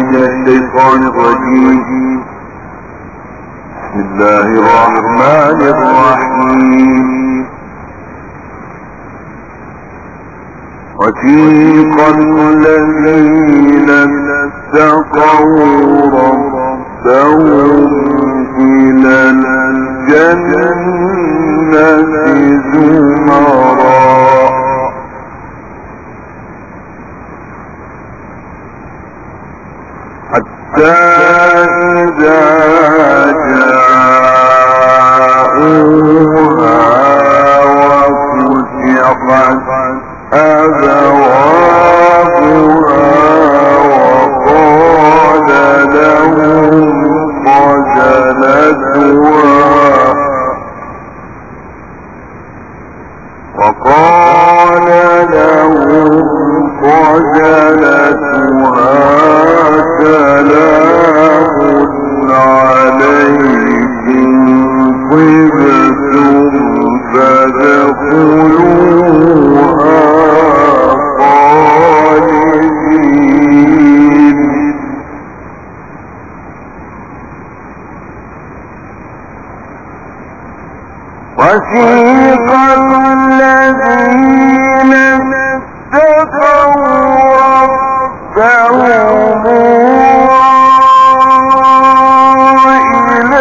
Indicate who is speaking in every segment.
Speaker 1: من الشيطان الرجيم. بسم الله الرحمن الرحيم. وسيق الذين اتقوا ربهم إلى الجنة زمرا حتى إذا جاءوها وفتحت أبوابها وقال لهم خزنتها سلام عليكم طبتم فادخلوها خالدين. وسيق الذين اتقوا ربهم إلى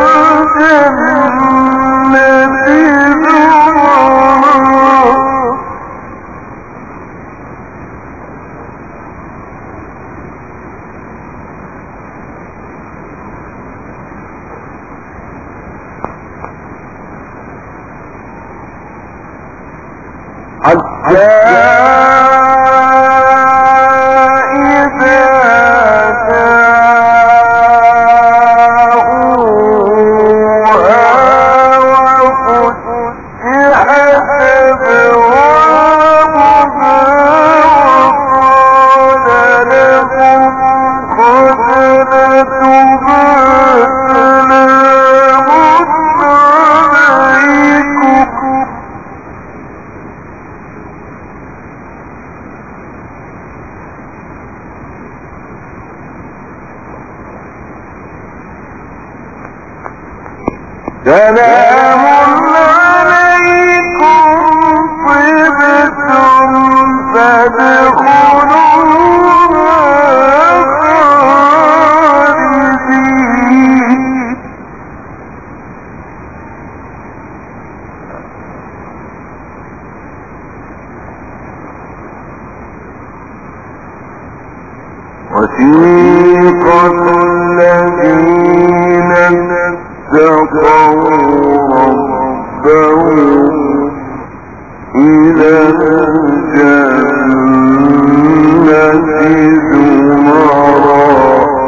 Speaker 1: الجنة حتى إذا جاءوها وفتحت أبوابها وقال لهم خزنتها سلام عليكم طبتم فادخلوها خالدين. وسيق الذين اتقوا ربهم إلى الجنة زمرا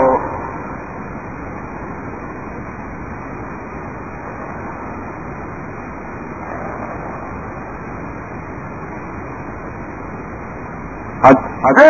Speaker 1: حتى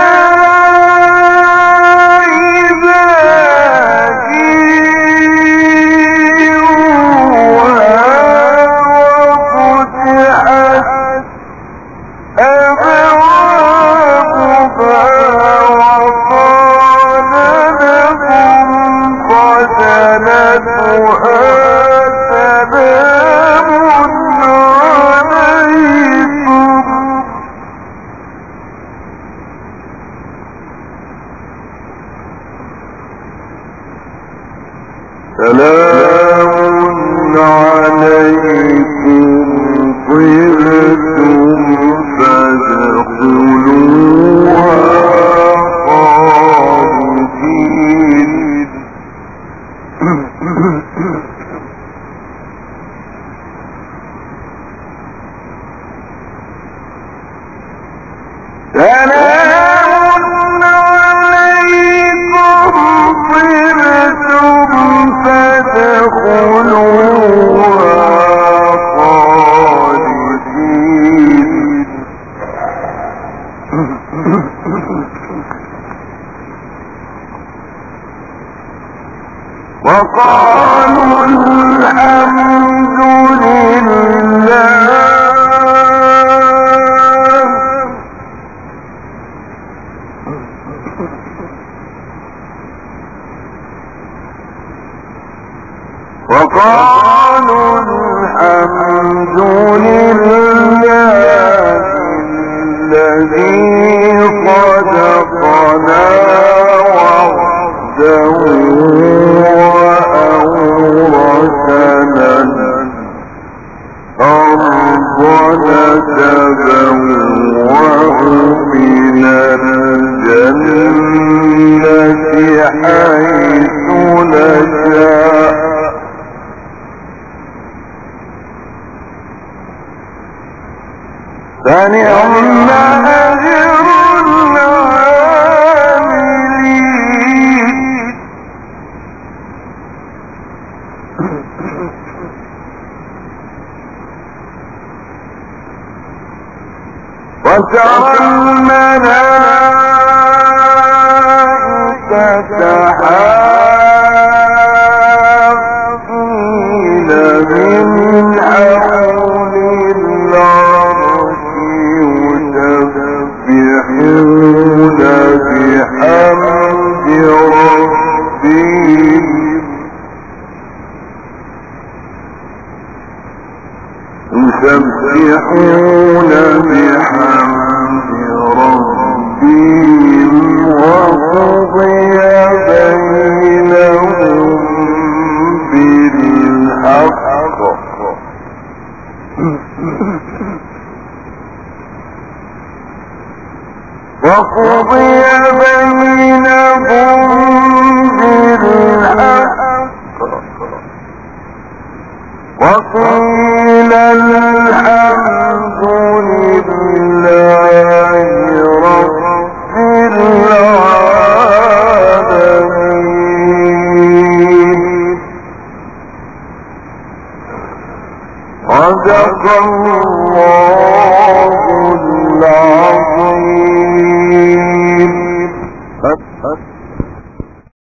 Speaker 1: سلام عليكم طبتم فادخلوها خالدين. وقالوا الحمد لله وقالوا الحمد لله الذي صدقنا وعده وأورثنا الأرض نتبوأ من الجنة حيث نشاء فنعم أجر العاملين وترى الملائكة حافين من حول العرش يسبحون بحمد ربهم وقضي بينهم بالحق وقيل الحمد لله رب العالمين صدق الله العظيم.